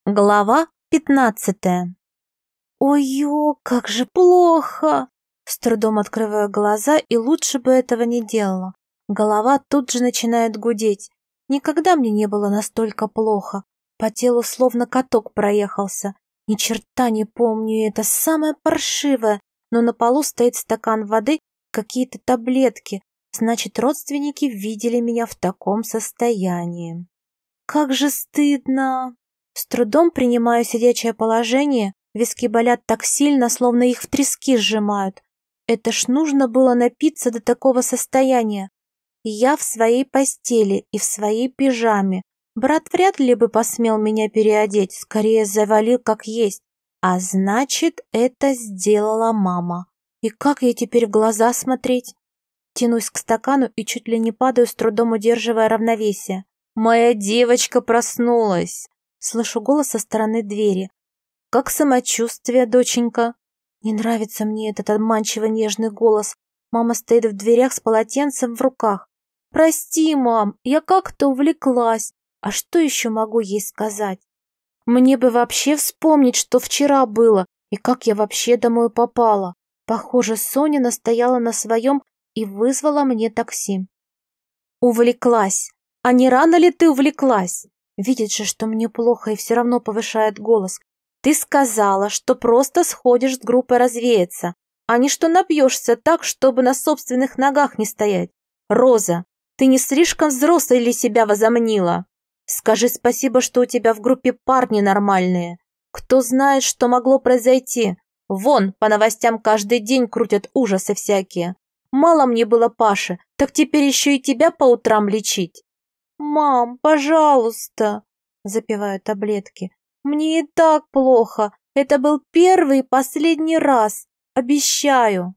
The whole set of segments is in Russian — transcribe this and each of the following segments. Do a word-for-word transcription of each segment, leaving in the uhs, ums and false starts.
Глава пятнадцатая. Ой-ё, как же плохо! С трудом открываю глаза, и лучше бы этого не делала. Голова тут же начинает гудеть. Никогда мне не было настолько плохо. По телу словно каток проехался. Ни черта не помню, и это самое паршивое. Но на полу стоит стакан воды, какие-то таблетки. Значит, родственники видели меня в таком состоянии. Как же стыдно! С трудом принимаю сидячее положение, виски болят так сильно, словно их в трески сжимают. Это ж нужно было напиться до такого состояния. Я в своей постели и в своей пижаме. Брат вряд ли бы посмел меня переодеть, скорее завалил как есть. А значит, это сделала мама. И как ей теперь в глаза смотреть? Тянусь к стакану и чуть ли не падаю, с трудом удерживая равновесие. «Моя девочка проснулась!» Слышу голос со стороны двери. «Как самочувствие, доченька?» Не нравится мне этот обманчиво нежный голос. Мама стоит в дверях с полотенцем в руках. «Прости, мам, я как-то увлеклась. А что еще могу ей сказать? Мне бы вообще вспомнить, что вчера было, и как я вообще домой попала. Похоже, Соня настояла на своем и вызвала мне такси». «Увлеклась? А не рано ли ты увлеклась?» Видит же, что мне плохо, и все равно повышает голос. «Ты сказала, что просто сходишь с группой развеяться, а не что напьешься так, чтобы на собственных ногах не стоять. Роза, ты не слишком взрослой ли себя возомнила? Скажи спасибо, что у тебя в группе парни нормальные. Кто знает, что могло произойти? Вон, по новостям каждый день крутят ужасы всякие. Мало мне было Паши, так теперь еще и тебя по утрам лечить». «Мам, пожалуйста!» — запиваю таблетки. «Мне и так плохо. Это был первый и последний раз. Обещаю!»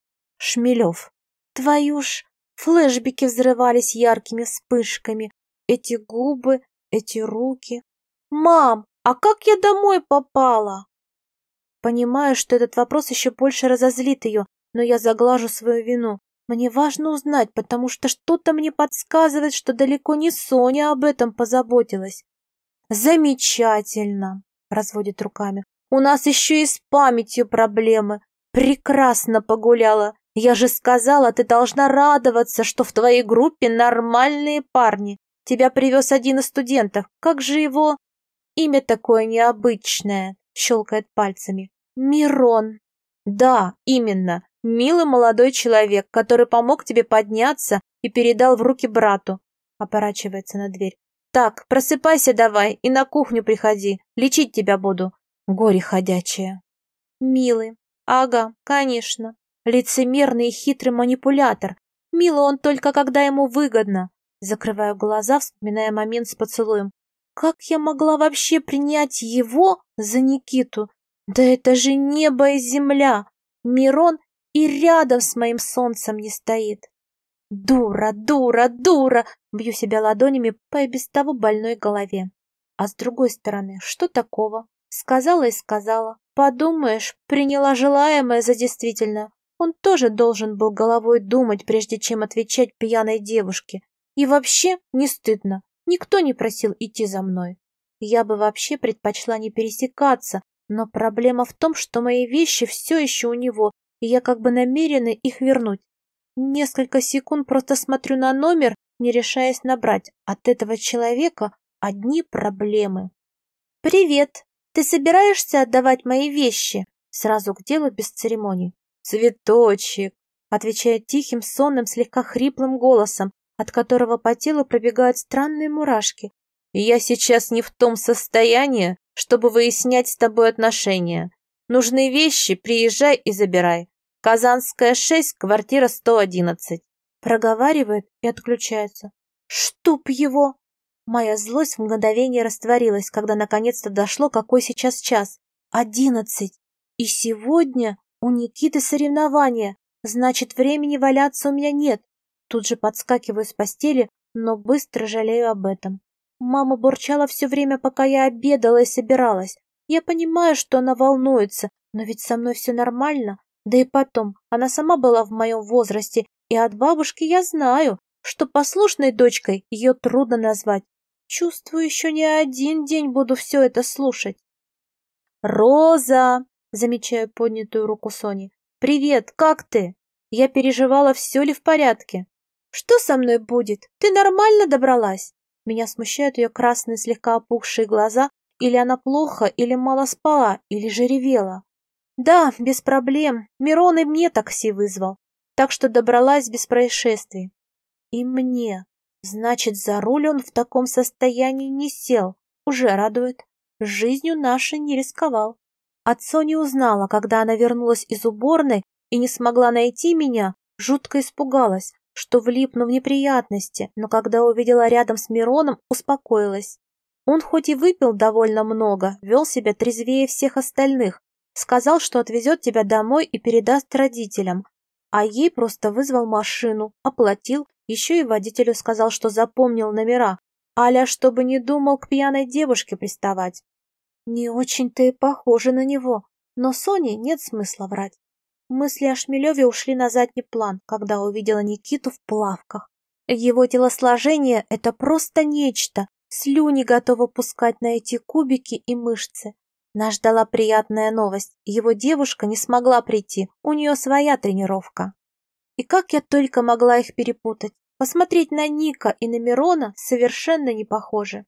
Шмелев. Твою ж, флешбеки взрывались яркими вспышками. Эти губы, эти руки. «Мам, а как я домой попала?» Понимаю, что этот вопрос еще больше разозлит ее, но я заглажу свою вину. Мне важно узнать, потому что что-то мне подсказывает, что далеко не Соня об этом позаботилась. «Замечательно!» — разводит руками. «У нас еще и с памятью проблемы. Прекрасно погуляла. Я же сказала, ты должна радоваться, что в твоей группе нормальные парни. Тебя привез один из студентов. Как же его...» «Имя такое необычное», — щелкает пальцами. «Мирон». «Да, именно. Милый молодой человек, который помог тебе подняться и передал в руки брату», — оборачивается на дверь. «Так, просыпайся давай и на кухню приходи. Лечить тебя буду. Горе ходячее». «Милый. Ага, конечно. Лицемерный и хитрый манипулятор. Милый он только когда ему выгодно». Закрываю глаза, вспоминая момент с поцелуем. Как я могла вообще принять его за Никиту? Да это же небо и земля. Мирон и рядом с моим солнцем не стоит. Дура, дура, дура! Бью себя ладонями по и без того больной голове. А с другой стороны, что такого? Сказала и сказала. Подумаешь, приняла желаемое за действительное. Он тоже должен был головой думать, прежде чем отвечать пьяной девушке. И вообще не стыдно. Никто не просил идти за мной. Я бы вообще предпочла не пересекаться, но проблема в том, что мои вещи все еще у него, и я как бы намерена их вернуть. Несколько секунд просто смотрю на номер, не решаясь набрать. От этого человека одни проблемы. «Привет! Ты собираешься отдавать мои вещи?» Сразу к делу без церемоний. «Цветочек!» отвечает тихим, сонным, слегка хриплым голосом, от которого по телу пробегают странные мурашки. «Я сейчас не в том состоянии, чтобы выяснять с тобой отношения. Нужны вещи, приезжай и забирай. Казанская, шесть, квартира сто одиннадцать. Проговаривает и отключается. «Чтоб его!» Моя злость в мгновение растворилась, когда наконец-то дошло, какой сейчас час. Одиннадцать. И сегодня у Никиты соревнования. Значит, времени валяться у меня нет. Тут же подскакиваю с постели, но быстро жалею об этом. Мама бурчала все время, пока я обедала и собиралась. Я понимаю, что она волнуется, но ведь со мной все нормально. Да и потом, она сама была в моем возрасте, и от бабушки я знаю, что послушной дочкой ее трудно назвать. Чувствую, еще не один день буду все это слушать. «Роза!» — замечаю поднятую руку Сони. «Привет, как ты? Я переживала, все ли в порядке?» «Что со мной будет? Ты нормально добралась?» Меня смущают ее красные, слегка опухшие глаза. Или она плохо, или мало спала, или же ревела. «Да, без проблем. Мирон и мне такси вызвал. Так что добралась без происшествий». «И мне. Значит, за руль он в таком состоянии не сел. Уже радует. Жизнью нашей не рисковал». От Сони узнала, когда она вернулась из уборной и не смогла найти меня, жутко испугалась, что влипну в неприятности, но когда увидела рядом с Мироном, успокоилась. Он хоть и выпил довольно много, вел себя трезвее всех остальных, сказал, что отвезет тебя домой и передаст родителям, а ей просто вызвал машину, оплатил, еще и водителю сказал, что запомнил номера, аля чтобы не думал к пьяной девушке приставать. Не очень-то и похоже на него, но Соне нет смысла врать. Мысли о Шмелеве ушли на задний план, когда увидела Никиту в плавках. Его телосложение — это просто нечто, слюни готова пускать на эти кубики и мышцы. Нас ждала приятная новость, его девушка не смогла прийти, у нее своя тренировка. И как я только могла их перепутать, посмотреть на Ника и на Мирона совершенно не похоже.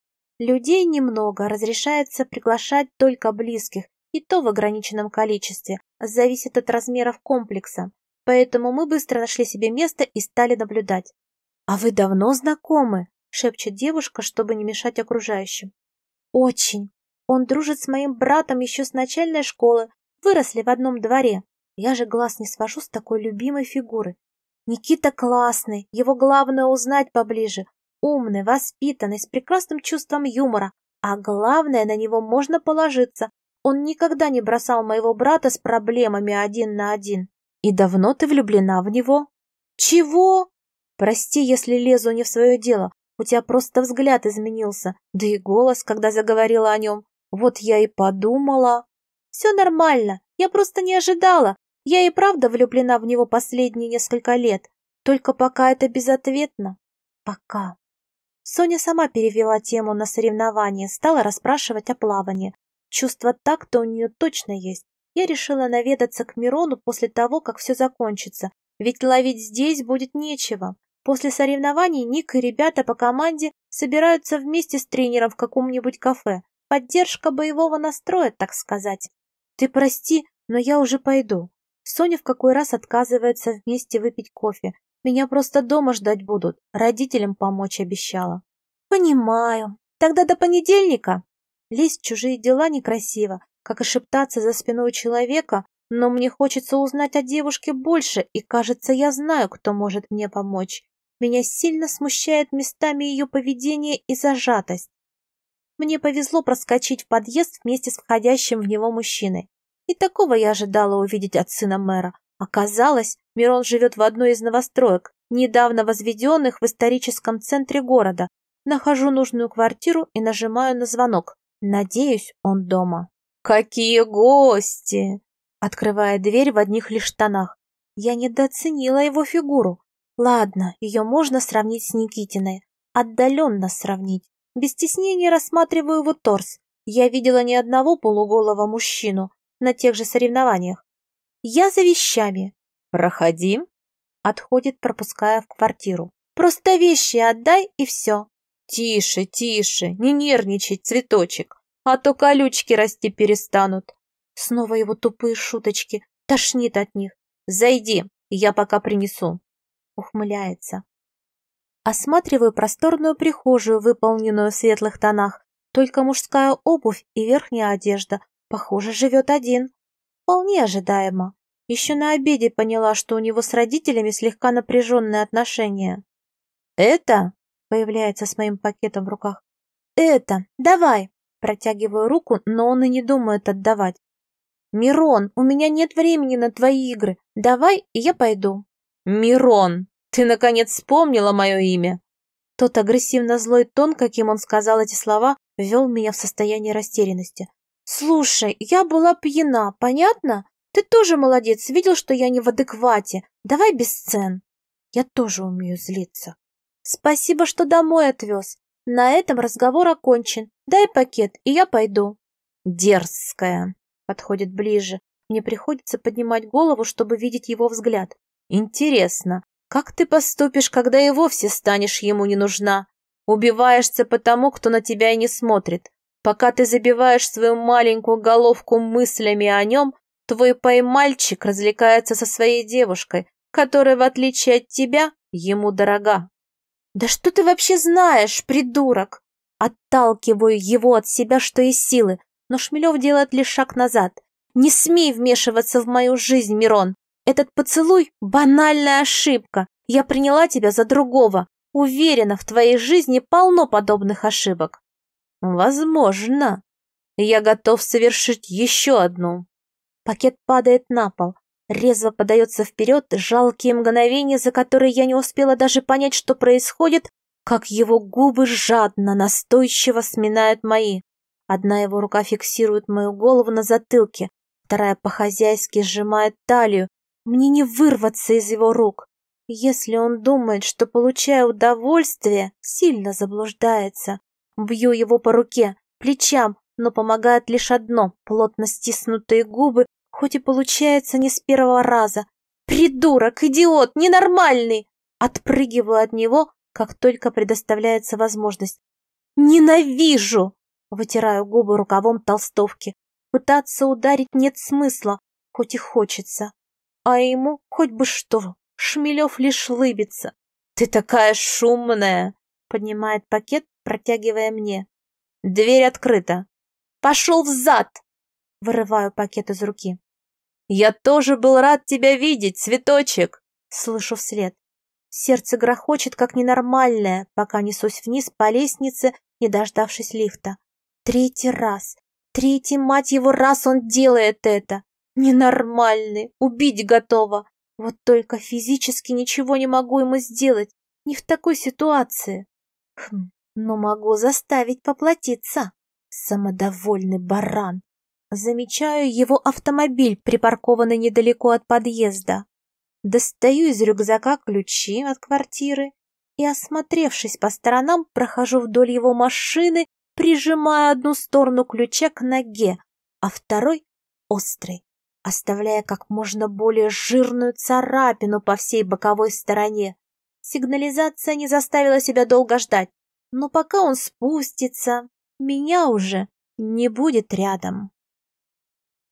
Людей немного, разрешается приглашать только близких, и то в ограниченном количестве, зависит от размеров комплекса. Поэтому мы быстро нашли себе место и стали наблюдать. «А вы давно знакомы?» — шепчет девушка, чтобы не мешать окружающим. «Очень. Он дружит с моим братом еще с начальной школы, выросли в одном дворе. Я же глаз не свожу с такой любимой фигуры. Никита классный, его главное узнать поближе. Умный, воспитанный, с прекрасным чувством юмора, а главное, на него можно положиться. Он никогда не бросал моего брата с проблемами один на один. И давно ты влюблена в него?» «Чего?» «Прости, если лезу не в свое дело. У тебя просто взгляд изменился, да и голос, когда заговорила о нем. Вот я и подумала». «Все нормально, я просто не ожидала. Я и правда влюблена в него последние несколько лет. Только пока это безответно. Пока». Соня сама перевела тему на соревнования, стала расспрашивать о плавании. Чувство такта у нее точно есть. Я решила наведаться к Мирону после того, как все закончится, ведь ловить здесь будет нечего. После соревнований Ник и ребята по команде собираются вместе с тренером в каком-нибудь кафе. Поддержка боевого настроя, так сказать. «Ты прости, но я уже пойду». Соня в какой раз отказывается вместе выпить кофе. Меня просто дома ждать будут, родителям помочь обещала. «Понимаю. Тогда до понедельника». Лезть в чужие дела некрасиво, как и шептаться за спиной человека, но мне хочется узнать о девушке больше, и, кажется, я знаю, кто может мне помочь. Меня сильно смущает местами ее поведение и зажатость. Мне повезло проскочить в подъезд вместе с входящим в него мужчиной. И такого я ожидала увидеть от сына мэра. Оказалось, Мирон живет в одной из новостроек, недавно возведенных в историческом центре города. Нахожу нужную квартиру и нажимаю на звонок. Надеюсь, он дома. «Какие гости!» Открывая дверь в одних лишь штанах. Я недооценила его фигуру. Ладно, ее можно сравнить с Никитиной. Отдаленно сравнить. Без стеснения рассматриваю его торс. Я видела ни одного полуголого мужчину на тех же соревнованиях. «Я за вещами». «Проходи». Отходит, пропуская в квартиру. «Просто вещи отдай и все». «Тише, тише, не нервничай, цветочек, а то колючки расти перестанут». Снова его тупые шуточки, тошнит от них. «Зайди, я пока принесу». Ухмыляется. Осматриваю просторную прихожую, выполненную в светлых тонах. Только мужская обувь и верхняя одежда. Похоже, живет один. Вполне ожидаемо. Еще на обеде поняла, что у него с родителями слегка напряженные отношения. «Это?» — появляется с моим пакетом в руках. «Это, давай!» — протягиваю руку, но он и не думает отдавать. «Мирон, у меня нет времени на твои игры. Давай, и я пойду». «Мирон, ты наконец вспомнила мое имя?» Тот агрессивно злой тон, каким он сказал эти слова, ввел меня в состояние растерянности. «Слушай, я была пьяна, понятно? Ты тоже молодец, видел, что я не в адеквате. Давай без сцен». Я тоже умею злиться. «Спасибо, что домой отвез. На этом разговор окончен. Дай пакет, и я пойду. Дерзкая. Подходит ближе. Мне приходится поднимать голову, чтобы видеть его взгляд. Интересно, как ты поступишь, когда и вовсе станешь ему не нужна? Убиваешься по тому, кто на тебя и не смотрит. Пока ты забиваешь свою маленькую головку мыслями о нем, твой поймальчик развлекается со своей девушкой, которая, в отличие от тебя, ему дорога. Да что ты вообще знаешь, придурок? Отталкиваю его от себя, что есть силы, но Шмелев делает лишь шаг назад. Не смей вмешиваться в мою жизнь, Мирон. Этот поцелуй — банальная ошибка. Я приняла тебя за другого. Уверена, в твоей жизни полно подобных ошибок. Возможно. Я готов совершить еще одну. Пакет падает на пол. Резво подается вперед, жалкие мгновения, за которые я не успела даже понять, что происходит, как его губы жадно, настойчиво сминают мои. Одна его рука фиксирует мою голову на затылке, вторая по-хозяйски сжимает талию. Мне не вырваться из его рук. Если он думает, что, получая удовольствие, сильно заблуждается. Бью его по руке, плечам, но помогает лишь одно — плотно стиснутые губы, хоть и получается не с первого раза. Придурок, идиот, ненормальный! Отпрыгиваю от него, как только предоставляется возможность. Ненавижу! Вытираю губы рукавом толстовки. Пытаться ударить нет смысла, хоть и хочется. А ему хоть бы что. Шмелев лишь лыбится. «Ты такая шумная!» Поднимает пакет, протягивая мне. «Дверь открыта!» «Пошел взад!» Вырываю пакет из руки. «Я тоже был рад тебя видеть, цветочек!» Слышу вслед. Сердце грохочет, как ненормальное, пока несусь вниз по лестнице, не дождавшись лифта. Третий раз, третий, мать его, раз он делает это. Ненормальный, убить готова. Вот только физически ничего не могу ему сделать, не в такой ситуации. Хм, но могу заставить поплатиться. Самодовольный баран. Замечаю его автомобиль, припаркованный недалеко от подъезда. Достаю из рюкзака ключи от квартиры и, осмотревшись по сторонам, прохожу вдоль его машины, прижимая одну сторону ключа к ноге, а второй — острый, оставляя как можно более жирную царапину по всей боковой стороне. Сигнализация не заставила себя долго ждать, но пока он спустится, меня уже не будет рядом.